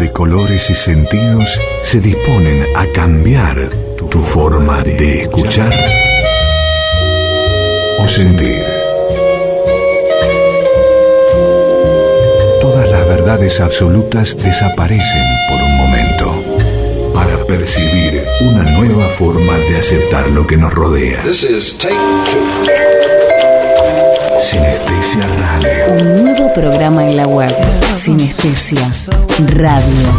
de colores y sentidos se disponen a cambiar tu forma de escuchar o sentir. Todas las verdades absolutas desaparecen por un momento para percibir una nueva forma de aceptar lo que nos rodea. Sinestesia Radio. Un nuevo programa en la web. Sinestesia Radio.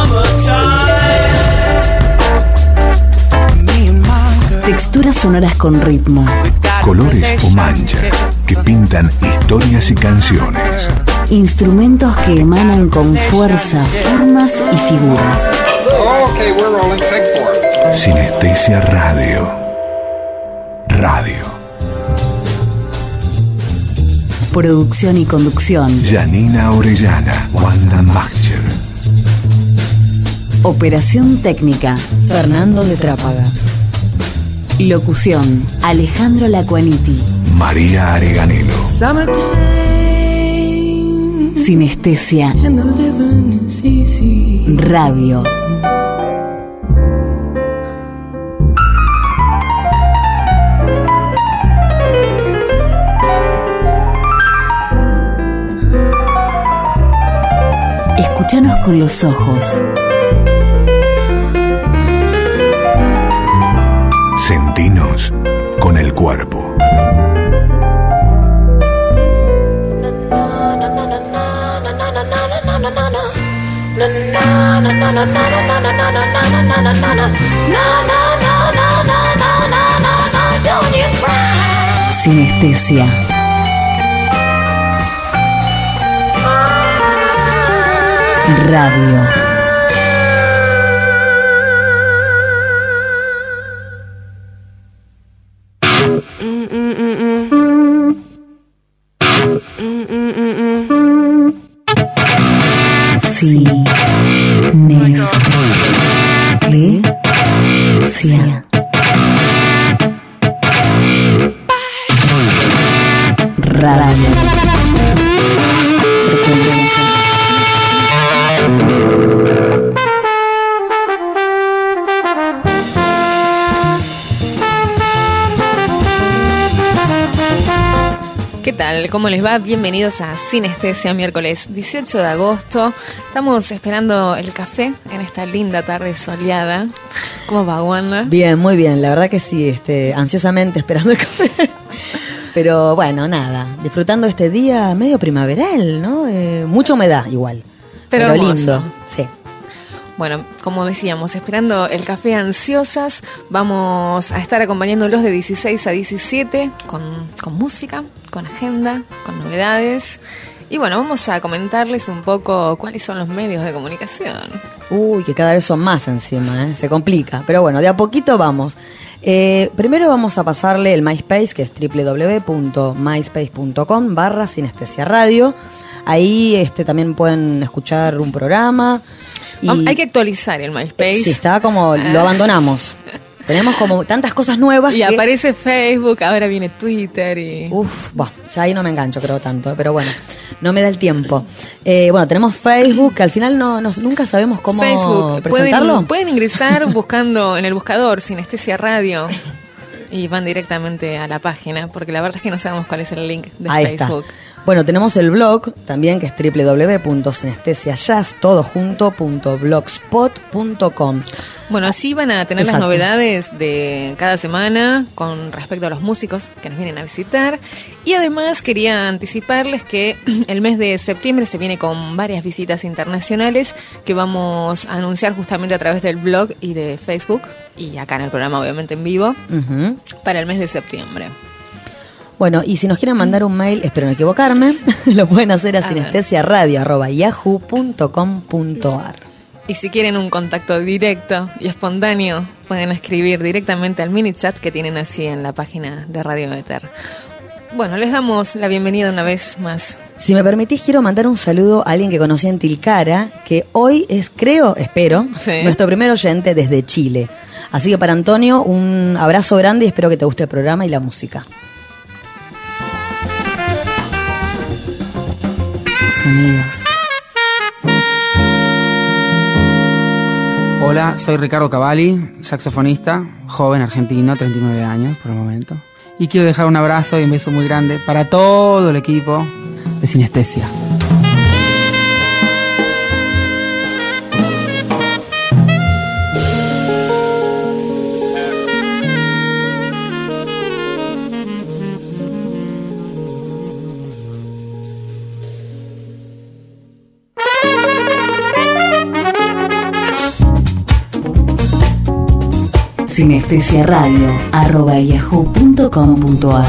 Texturas sonoras con ritmo. Colores o manchas que pintan historias y canciones. Instrumentos que emanan con fuerza, formas y figuras. Sinestesia Radio. Radio. Producción y conducción. Janina Orellana, Wanda Macher. Operación técnica. Fernando de Trápaga. Locución. Alejandro Lacuaniti. María Areganelo. Sinestesia Radio. Escúchanos con los ojos. Sentinos con el cuerpo. Sinestesia Radio. Sinestesia Radio. ¿Qué tal? ¿Cómo les va? Bienvenidos a Sinestesia, miércoles 18 de agosto. Estamos esperando el café en esta linda tarde soleada. ¿Cómo va, Wanda? Bien, muy bien. La verdad que sí, ansiosamente esperando el café. Pero bueno, nada. Disfrutando este día medio primaveral, ¿no? Mucha humedad igual. Pero lindo, sí. Bueno, como decíamos, esperando el café ansiosas, vamos a estar acompañándolos de 16 a 17 con música, con agenda, con novedades. Y bueno, vamos a comentarles un poco cuáles son los medios de comunicación. Uy, que cada vez son más encima, ¿eh? Se complica. Pero bueno, de a poquito vamos. Primero vamos a pasarle el MySpace, que es www.myspace.com/Sinestesia Radio. Ahí también pueden escuchar un programa. Hay que actualizar el MySpace. Sí, está como, lo abandonamos. Tenemos como tantas cosas nuevas. Y aparece Facebook, ahora viene Twitter y... ya ahí no me engancho, creo tanto, pero bueno, no me da el tiempo. Bueno, tenemos Facebook, que al final nunca sabemos cómo Facebook, presentarlo. Pueden ingresar buscando en el buscador Sinestesia Radio y van directamente a la página, porque la verdad es que no sabemos cuál es el link de ahí Facebook. Está. Bueno, tenemos el blog también, que es www.sinestesiajazz.blogspot.com. Bueno, así van a tener Exacto. las novedades de cada semana con respecto a los músicos que nos vienen a visitar. Y además quería anticiparles que el mes de septiembre se viene con varias visitas internacionales que vamos a anunciar justamente a través del blog y de Facebook, y acá en el programa obviamente en vivo, para el mes de septiembre. Bueno, y si nos quieren mandar un mail, espero no equivocarme, lo pueden hacer a sinestesiaradio@yahoo.com.ar. Y si quieren un contacto directo y espontáneo, pueden escribir directamente al mini chat que tienen así en la página de Radio Éter. Bueno, les damos la bienvenida una vez más. Si me permitís, quiero mandar un saludo a alguien que conocí en Tilcara, que hoy es, espero, nuestro primer oyente desde Chile. Así que para Antonio, un abrazo grande y espero que te guste el programa y la música. Sonidos. Hola, soy Ricardo Cavalli, saxofonista, joven argentino, 39 años por el momento. Y quiero dejar un abrazo y un beso muy grande para todo el equipo de Sinestesia. sinestesiaradio@yahoo.com.ar.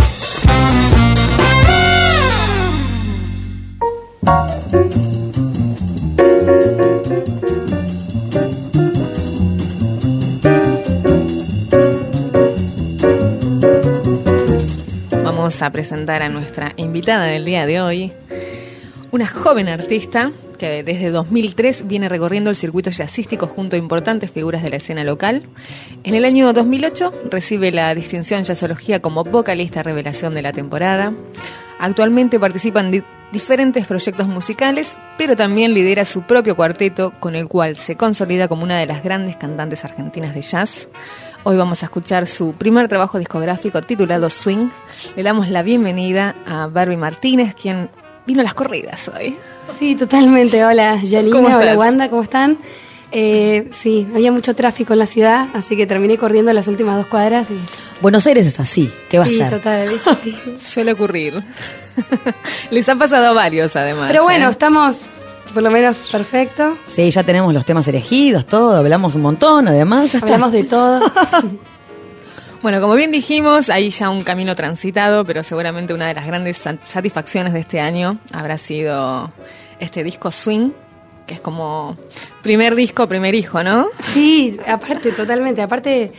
Vamos a presentar a nuestra invitada del día de hoy, una joven artista que desde 2003 viene recorriendo el circuito jazzístico junto a importantes figuras de la escena local. En el año 2008 recibe la distinción Jazzología como vocalista revelación de la temporada. Actualmente participa en diferentes proyectos musicales, pero también lidera su propio cuarteto, con el cual se consolida como una de las grandes cantantes argentinas de jazz. Hoy vamos a escuchar su primer trabajo discográfico titulado Swing. Le damos la bienvenida a Barbie Martínez, quien vino a las corridas hoy. Sí, totalmente. Hola, Janina. ¿Cómo Hola, estás? Wanda. ¿Cómo están? Sí, había mucho tráfico en la ciudad, así que terminé corriendo las últimas 2 cuadras. Y... Buenos Aires es así, ¿qué va a sí, ser? total, es así. Suele ocurrir. Les ha pasado a varios, además. Pero bueno, estamos por lo menos perfecto. Sí, ya tenemos los temas elegidos, todo, hablamos un montón, además. Ya está. Hablamos de todo. Bueno, como bien dijimos, hay ya un camino transitado, pero seguramente una de las grandes satisfacciones de este año habrá sido este disco Swing, que es como primer disco, primer hijo, ¿no? Sí, aparte, totalmente. Aparte,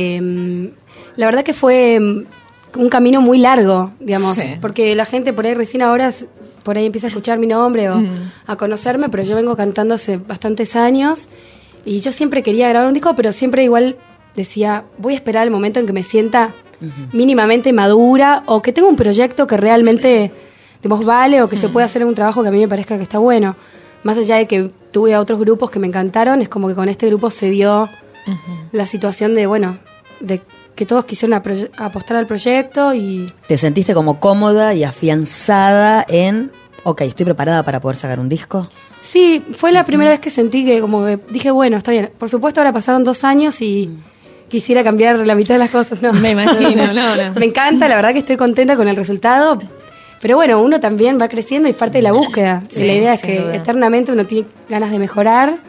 la verdad que fue un camino muy largo, digamos, Sí. porque la gente por ahí recién ahora por ahí empieza a escuchar mi nombre o a conocerme, pero yo vengo cantando hace bastantes años y yo siempre quería grabar un disco, pero siempre igual decía, voy a esperar el momento en que me sienta mínimamente madura o que tenga un proyecto que realmente, digamos, vale o que se pueda hacer un trabajo que a mí me parezca que está bueno. Más allá de que tuve a otros grupos que me encantaron, es como que con este grupo se dio la situación de, bueno, de que todos quisieron apostar al proyecto y... ¿Te sentiste como cómoda y afianzada en, ok, estoy preparada para poder sacar un disco? Sí, fue la primera vez que sentí que como que dije, bueno, está bien. Por supuesto ahora pasaron 2 años y quisiera cambiar la mitad de las cosas, ¿no? Me imagino, no. Me encanta, la verdad que estoy contenta con el resultado. Pero bueno, uno también va creciendo y parte de la búsqueda. Sí, y la idea es sin que duda. eternamente uno tiene ganas de mejorar.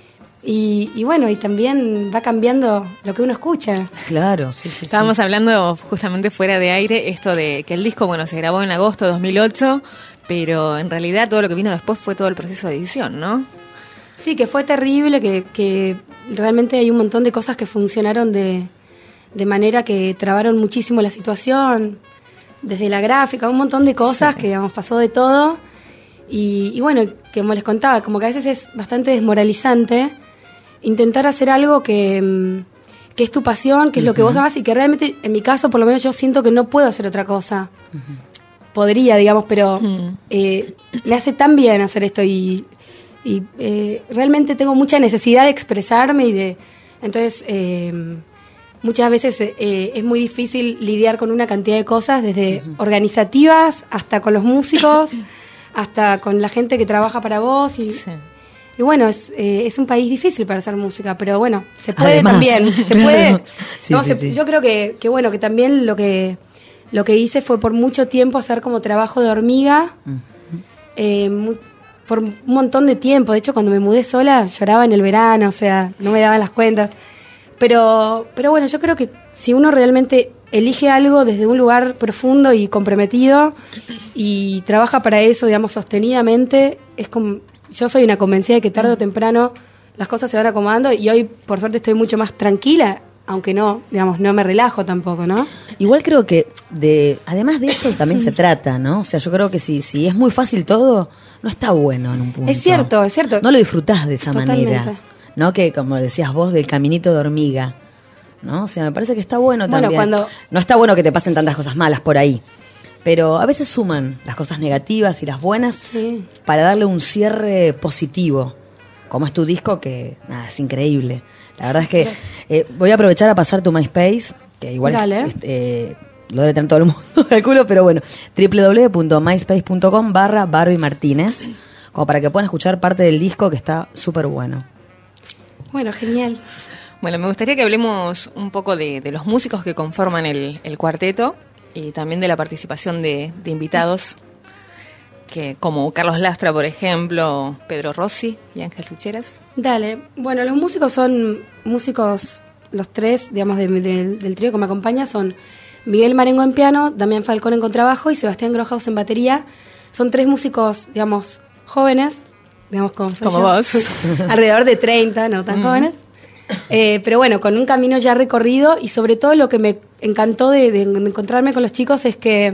Y bueno, y también va cambiando lo que uno escucha. Claro, sí, sí. Estábamos hablando justamente fuera de aire esto de que el disco, bueno, se grabó en agosto de 2008, pero en realidad todo lo que vino después fue todo el proceso de edición, ¿no? Sí, que fue terrible, que realmente hay un montón de cosas que funcionaron de manera que trabaron muchísimo la situación, desde la gráfica, un montón de cosas que digamos, pasó de todo. Y bueno, como les contaba, como que a veces es bastante desmoralizante intentar hacer algo que es tu pasión, que es lo que vos amás y que realmente, en mi caso, por lo menos yo siento que no puedo hacer otra cosa. Podría, digamos, pero me hace tan bien hacer esto y realmente tengo mucha necesidad de expresarme y de... Entonces, muchas veces es muy difícil lidiar con una cantidad de cosas, desde organizativas hasta con los músicos, hasta con la gente que trabaja para vos y bueno, es un país difícil para hacer música, pero bueno, se puede. Además, también, se claro. puede. Sí, No, sí, sí. Yo creo que bueno, que también lo que hice fue por mucho tiempo hacer como trabajo de hormiga, por un montón de tiempo. De hecho, cuando me mudé sola lloraba en el verano, o sea, no me daban las cuentas. Pero bueno, yo creo que si uno realmente elige algo desde un lugar profundo y comprometido y trabaja para eso, digamos, sostenidamente, es como... Yo soy una convencida de que tarde o temprano las cosas se van acomodando y hoy, por suerte, estoy mucho más tranquila, aunque no, digamos, no me relajo tampoco, ¿no? Igual creo que además de eso también se trata, ¿no? O sea, yo creo que si es muy fácil todo, no está bueno en un punto. Es cierto, es cierto. No lo disfrutás de esa Totalmente. manera, ¿no? Que como decías vos, del caminito de hormiga, ¿no? O sea, me parece que está bueno Bueno, también. No está bueno que te pasen tantas cosas malas por ahí, pero a veces suman las cosas negativas y las buenas Sí. para darle un cierre positivo como es tu disco, que nada, es increíble. La verdad es que voy a aprovechar a pasar tu MySpace, que igual lo debe tener todo el mundo, calculo, pero bueno, www.myspace.com/Barbie Martínez, como para que puedan escuchar parte del disco, que está súper bueno. Bueno, genial. Bueno, me gustaría que hablemos un poco de los músicos que conforman el cuarteto y también de la participación de invitados, que como Carlos Lastra, por ejemplo, Pedro Rossi y Ángel Sucheras. Dale. Bueno, los músicos son músicos, los tres, digamos, del trío que me acompaña, son Miguel Marengo en piano, Damián Falcón en contrabajo y Sebastián Grohaus en batería. Son tres músicos, digamos, jóvenes, digamos, como vos. Alrededor de 30, no tan jóvenes. Pero bueno, con un camino ya recorrido, y sobre todo lo que me encantó de encontrarme con los chicos es que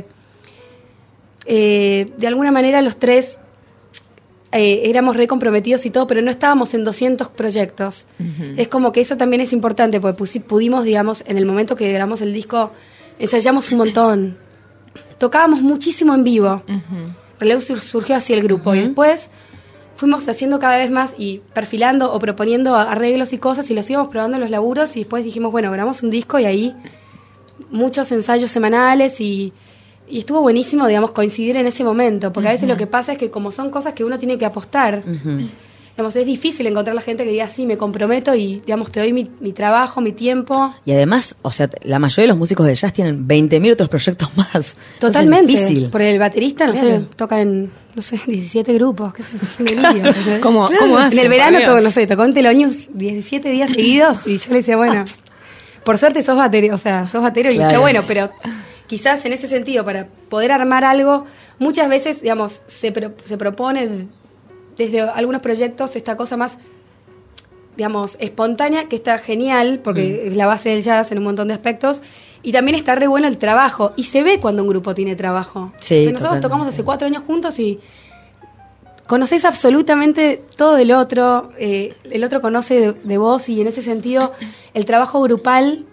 de alguna manera los tres éramos re comprometidos y todo, pero no estábamos en 200 proyectos. Es como que eso también es importante, porque pudimos, digamos, en el momento que grabamos el disco, ensayamos un montón. Tocábamos muchísimo en vivo. Luego surgió así el grupo, y después fuimos haciendo cada vez más y perfilando o proponiendo arreglos y cosas, y los íbamos probando en los laburos, y después dijimos, bueno, grabamos un disco, y ahí muchos ensayos semanales, y estuvo buenísimo, digamos, coincidir en ese momento, porque a veces lo que pasa es que como son cosas que uno tiene que apostar, digamos, es difícil encontrar la gente que diga, sí, me comprometo y, digamos, te doy mi trabajo, mi tiempo. Y además, o sea, la mayoría de los músicos de jazz tienen 20.000 otros proyectos más. Totalmente. Es difícil. Porque el baterista, no sé, toca en, 17 grupos. ¿Qué es eso? ¿Cómo hace? En el verano, tocó en Telonius 17 días seguidos, y yo le decía, bueno, por suerte sos batero, y está bueno, pero quizás en ese sentido, para poder armar algo, muchas veces, digamos, se propone desde algunos proyectos esta cosa más, digamos, espontánea, que está genial, porque es la base del jazz en un montón de aspectos, y también está re bueno el trabajo, y se ve cuando un grupo tiene trabajo. Sí, nosotros totalmente. tocamos hace 4 años juntos y conocés absolutamente todo del otro, el otro conoce de vos, y en ese sentido el trabajo grupal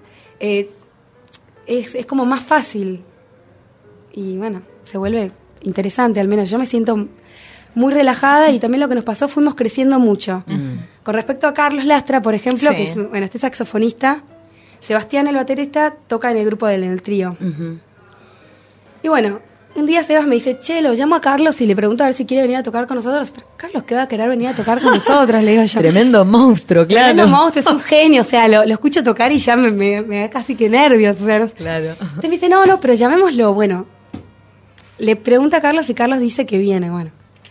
es como más fácil, y bueno, se vuelve interesante. Al menos yo me siento muy relajada, y también lo que nos pasó, fuimos creciendo mucho. Con respecto a Carlos Lastra, por ejemplo, que es, bueno, este saxofonista, Sebastián, el baterista, toca en el grupo en el trío. Y bueno, un día Sebas me dice, che, lo llamo a Carlos y le pregunto a ver si quiere venir a tocar con nosotros. Pero Carlos, ¿qué va a querer venir a tocar con nosotros? Le digo yo. Tremendo monstruo, claro. Tremendo monstruo, es un genio, o sea, lo escucho tocar y ya me da casi que nervios. O sea, no. Claro. Entonces me dice, no, pero llamémoslo. Bueno, le pregunta a Carlos y Carlos dice que viene. Bueno,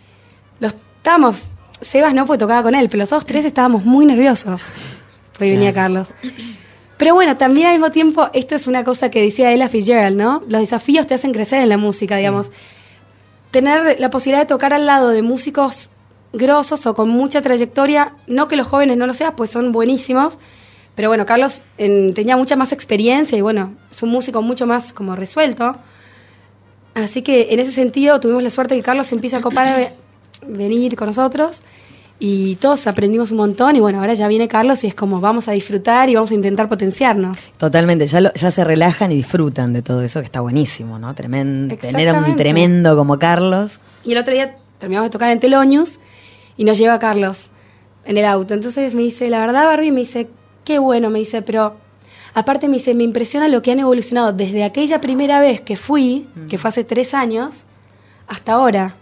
Sebas no, porque tocaba con él, pero los otros tres estábamos muy nerviosos. Hoy venía Carlos. Pero bueno, también al mismo tiempo, esto es una cosa que decía Ella Fitzgerald, ¿no? Los desafíos te hacen crecer en la música, digamos. Tener la posibilidad de tocar al lado de músicos grosos o con mucha trayectoria, no que los jóvenes no lo sean, pues son buenísimos, pero bueno, Carlos tenía mucha más experiencia y bueno, es un músico mucho más como resuelto. Así que en ese sentido tuvimos la suerte que Carlos se empieza a copar a venir con nosotros. Y todos aprendimos un montón, y bueno, ahora ya viene Carlos y es como vamos a disfrutar y vamos a intentar potenciarnos. Totalmente, ya se relajan y disfrutan de todo eso, que está buenísimo, ¿no? Tener un tremendo como Carlos. Y el otro día terminamos de tocar en Telonius y nos lleva Carlos en el auto. Entonces me dice, la verdad, Barbie, me dice, qué bueno, me dice, pero aparte me dice, me impresiona lo que han evolucionado desde aquella primera vez que fui, que fue hace 3 años, hasta ahora.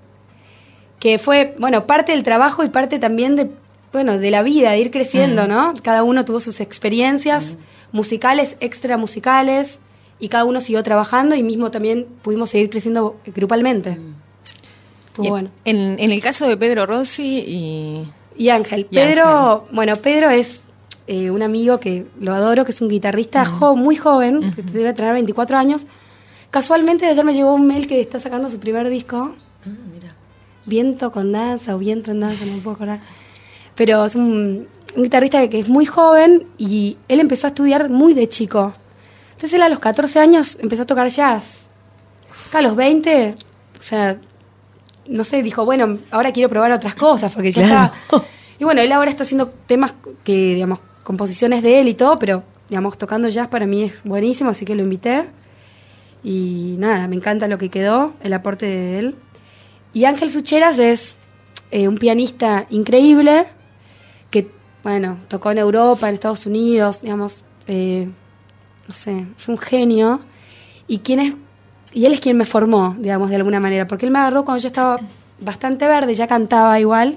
Que fue, bueno, parte del trabajo y parte también de la vida, de ir creciendo, ¿no? Cada uno tuvo sus experiencias musicales, extramusicales, y cada uno siguió trabajando, y mismo también pudimos seguir creciendo grupalmente. Estuvo bueno. En el caso de Pedro Rossi y Ángel. Pedro es un amigo que lo adoro, que es un guitarrista muy joven, que debe tener 24 años. Casualmente ayer me llegó un mail que está sacando su primer disco. Mira. Viento con danza o viento en danza, no me puedo acordar. Pero es un guitarrista que es muy joven, y él empezó a estudiar muy de chico. Entonces él a los 14 años empezó a tocar jazz. Acá a los 20, o sea, no sé, dijo, bueno, ahora quiero probar otras cosas, porque ya está. Y bueno, él ahora está haciendo temas que, digamos, composiciones de él y todo, pero, digamos, tocando jazz para mí es buenísimo, así que lo invité. Y nada, me encanta lo que quedó, el aporte de él. Y Ángel Sucheras es un pianista increíble, bueno, tocó en Europa, en Estados Unidos, digamos, no sé, es un genio. Y él es quien me formó, digamos, de alguna manera, porque él me agarró cuando yo estaba bastante verde, ya cantaba igual,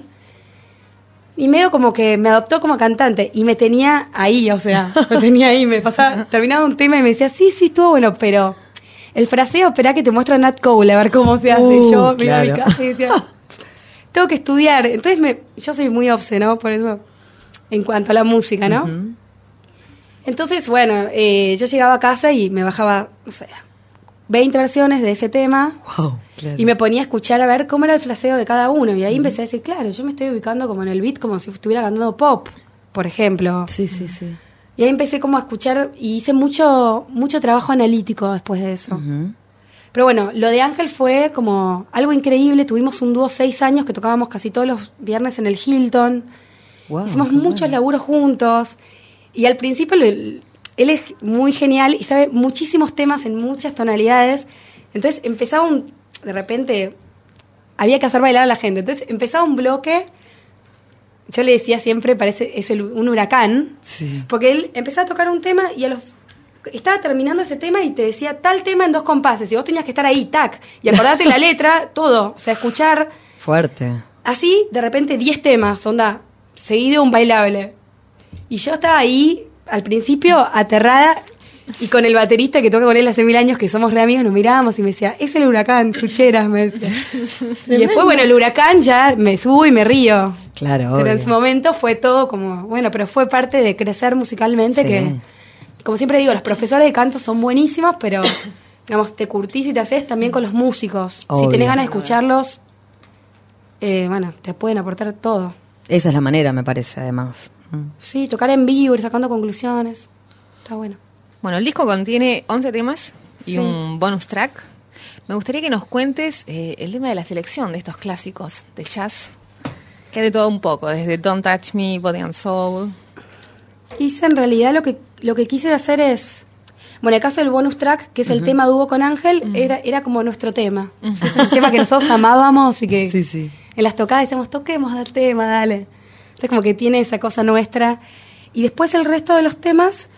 y medio como que me adoptó como cantante, y me tenía ahí, o sea, me pasaba, terminaba un tema y me decía, sí, estuvo bueno, pero el fraseo, esperá que te muestra Nat Cole, a ver cómo se hace. Yo me iba a mi casa y decía, tengo que estudiar. Entonces yo soy muy obse, ¿no? Por eso, en cuanto a la música, ¿no? Uh-huh. Entonces, bueno, yo llegaba a casa y me bajaba, no sé, 20 versiones de ese tema. Wow, claro. Y me ponía a escuchar a ver cómo era el fraseo de cada uno. Y ahí empecé a decir, claro, yo me estoy ubicando como en el beat, como si estuviera cantando pop, por ejemplo. Sí. Y ahí empecé como a escuchar y hice mucho trabajo analítico después de eso. Uh-huh. Pero bueno, lo de Ángel fue como algo increíble. Tuvimos un dúo 6 años que tocábamos casi todos los viernes en el Hilton. Wow, hicimos muchos laburos juntos. Y al principio él es muy genial y sabe muchísimos temas en muchas tonalidades. Entonces empezaba de repente, había que hacer bailar a la gente. Entonces empezaba un bloque, yo le decía siempre, parece un huracán. Sí. Porque él empezaba a tocar un tema y estaba terminando ese tema y te decía tal tema en 2 compases. Y vos tenías que estar ahí, tac, y acordarte la letra, todo. O sea, escuchar. Fuerte. Así, de repente, 10 temas, onda, seguido un bailable. Y yo estaba ahí, al principio, aterrada, y con el baterista que toca con él hace 1000 años, que somos re amigos, nos mirábamos y me decía, es el huracán, Chucheras, me decía. Y después, bueno, el huracán ya me subo y me río. Claro, pero obvio. en su momento fue todo como, bueno, pero fue parte de crecer musicalmente, sí. Que, como siempre digo, los profesores de canto son buenísimos, pero, digamos, te curtís y te haces también con los músicos. Obvio. Si tenés ganas de escucharlos, bueno, te pueden aportar todo. Esa es la manera, me parece, además. Sí, tocar en vivo, ir sacando conclusiones. Está bueno. Bueno, el disco contiene 11 temas y un bonus track. Me gustaría que nos cuentes el tema de la selección de estos clásicos de jazz, que hay de todo un poco, desde Don't Touch Me, Body and Soul. Hice en realidad lo que quise hacer es... Bueno, el caso del bonus track, que es el tema dúo con Ángel, era como nuestro tema. El tema que nosotros amábamos y que sí. En las tocadas decíamos, toquemos el tema, dale. Entonces como que tiene esa cosa nuestra. Y después el resto de los temas,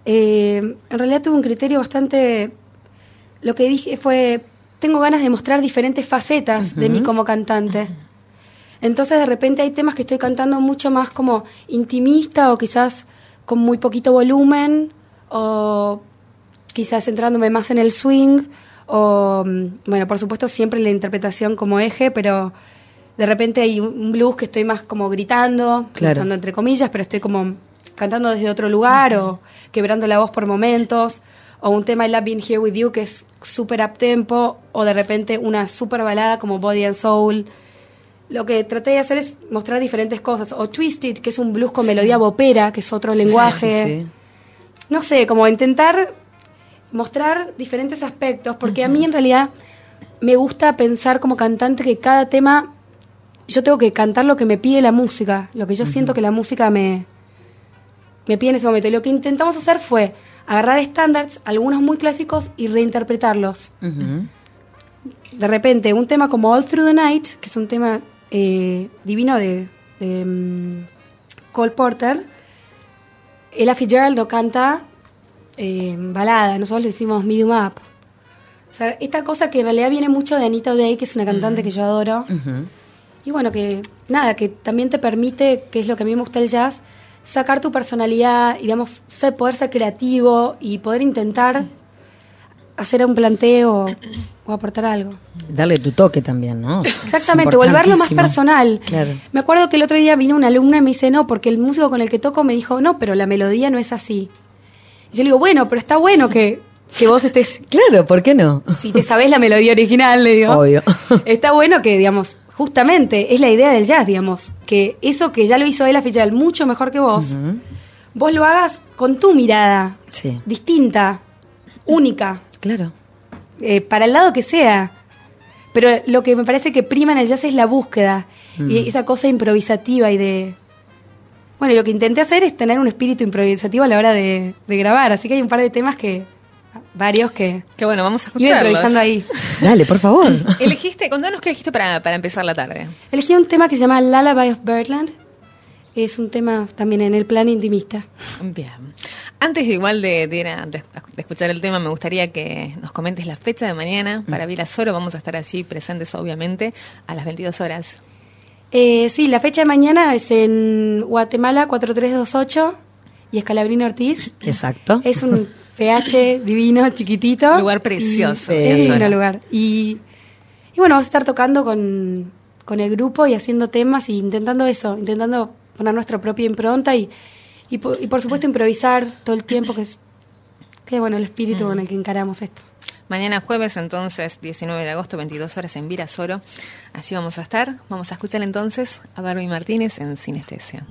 en realidad tuve un criterio bastante... Lo que dije fue, tengo ganas de mostrar diferentes facetas de mí como cantante. Entonces de repente hay temas que estoy cantando mucho más como intimista o quizás con muy poquito volumen o quizás centrándome más en el swing o, bueno, por supuesto siempre la interpretación como eje, pero... De repente hay un blues que estoy más como gritando entre comillas, pero estoy como cantando desde otro lugar o quebrando la voz por momentos. O un tema I Love Being Here With You que es súper up tempo. O de repente una súper balada como Body and Soul. Lo que traté de hacer es mostrar diferentes cosas. O Twisted, que es un blues con melodía bopera, que es otro lenguaje. Sí. No sé, como intentar mostrar diferentes aspectos. Porque a mí en realidad me gusta pensar como cantante que cada tema... Yo tengo que cantar lo que me pide la música, lo que yo siento que la música me pide en ese momento. Y lo que intentamos hacer fue agarrar estándares, algunos muy clásicos, y reinterpretarlos. De repente, un tema como All Through the Night, que es un tema divino de Cole Porter, Ella Fitzgerald lo canta balada, nosotros lo hicimos medium up. O sea, esta cosa que en realidad viene mucho de Anita O'Day, que es una cantante que yo adoro. Y bueno, que también te permite, que es lo que a mí me gusta el jazz, sacar tu personalidad y, digamos, poder ser creativo y poder intentar hacer un planteo o aportar algo. Darle tu toque también, ¿no? Exactamente, volverlo más personal. Claro. Me acuerdo que el otro día vino una alumna y me dice, no, porque el músico con el que toco me dijo, no, pero la melodía no es así. Y yo le digo, bueno, pero está bueno que vos estés... Claro, ¿por qué no? Si te sabés la melodía original, le digo. Obvio. Está bueno que, digamos... Justamente, es la idea del jazz, digamos, que eso que ya lo hizo Ella Fitzgerald mucho mejor que vos, vos lo hagas con tu mirada, distinta, única. Claro. Para el lado que sea. Pero lo que me parece que prima en el jazz es la búsqueda, y esa cosa improvisativa y de... Bueno, y lo que intenté hacer es tener un espíritu improvisativo a la hora de grabar, así que hay un par de temas varios que bueno, vamos a escucharlos. Improvisando ahí. Dale, por favor. Contanos qué elegiste para empezar la tarde. Elegí un tema que se llama Lullaby of Birdland, es un tema también en el plan intimista. Bien. Antes de escuchar el tema, me gustaría que nos comentes la fecha de mañana para Virasoro. Vamos a estar allí presentes, obviamente, a las 22 horas. Sí, la fecha de mañana es en Guatemala 4328 y Escalabrino Ortiz. Exacto. Es un PH divino, chiquitito. Lugar precioso. Es un lugar. Y bueno, vamos a estar tocando con el grupo y haciendo temas y intentando poner nuestra propia impronta y por supuesto improvisar todo el tiempo, que bueno, el espíritu con el que encaramos esto. Mañana jueves, entonces, 19 de agosto, 22 horas en Virasoro. Así vamos a estar. Vamos a escuchar entonces a Barbie Martínez en Sinestesia.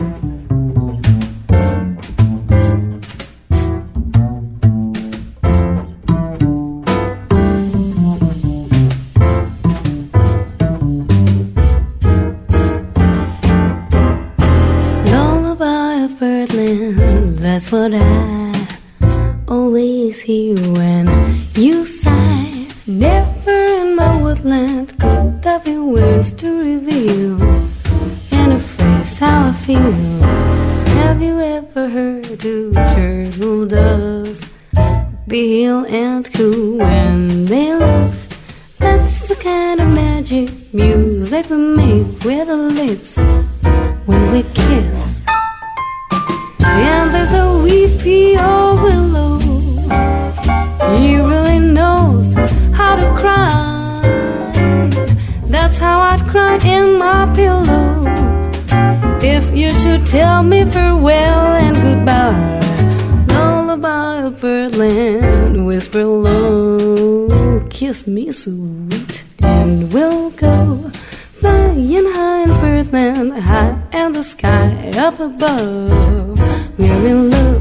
Lullaby of birdland, that's what I always hear when you sigh. Never in my woodland could there be words to reveal in a phrase how I feel. Have you ever heard two turtle doves pale and cool when they laugh? That's the kind of magic music we make with our lips when we kiss. And there's a weepy old willow, he really knows how to cry. That's how I'd cry in my pillow if you should tell me farewell and goodbye. Lullaby of birdland, whisper low, kiss me sweet, and we'll go flying high in birdland, high in the sky up above. We're in love.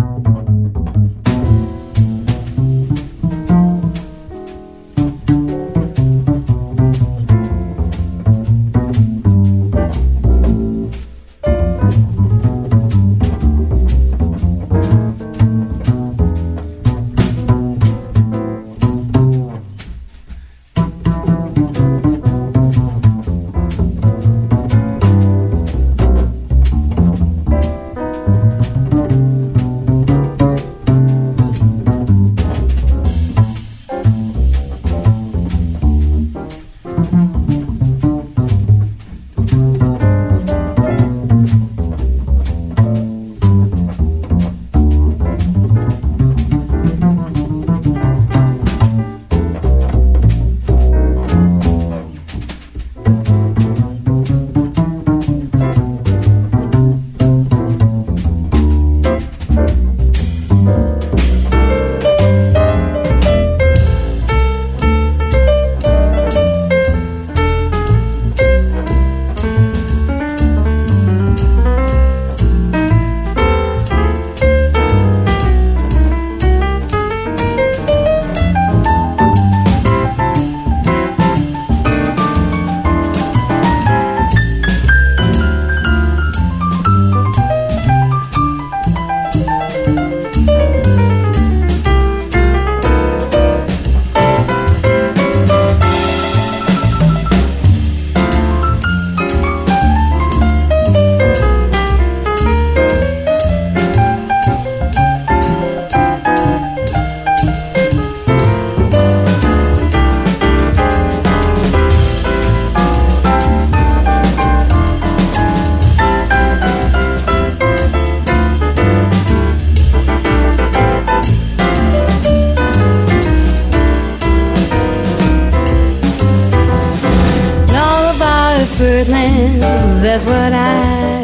birdland, that's what I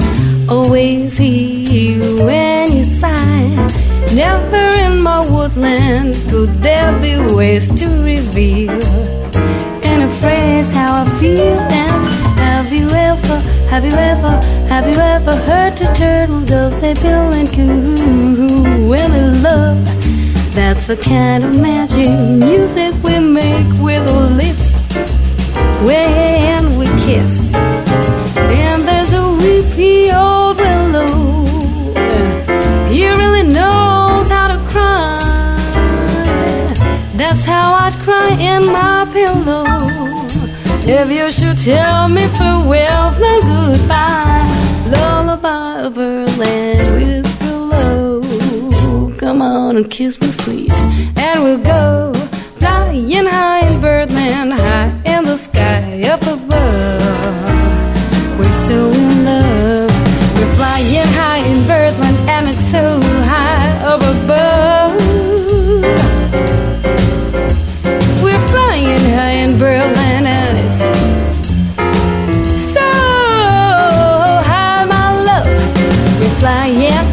always hear when you sigh. Never in my woodland could there be ways to reveal in a phrase how I feel. And have you ever heard the turtle doves they bill and coo when they love? That's the kind of magic music we make with our lips when we kiss. And there's a weepy old willow, he really knows how to cry. That's how I'd cry in my pillow if you should tell me farewell and goodbye. flying high in birdland, high in the sky up above. We're so in love. We're flying high in birdland and it's so high up above. We're flying high in birdland and it's so high, my love. We're flying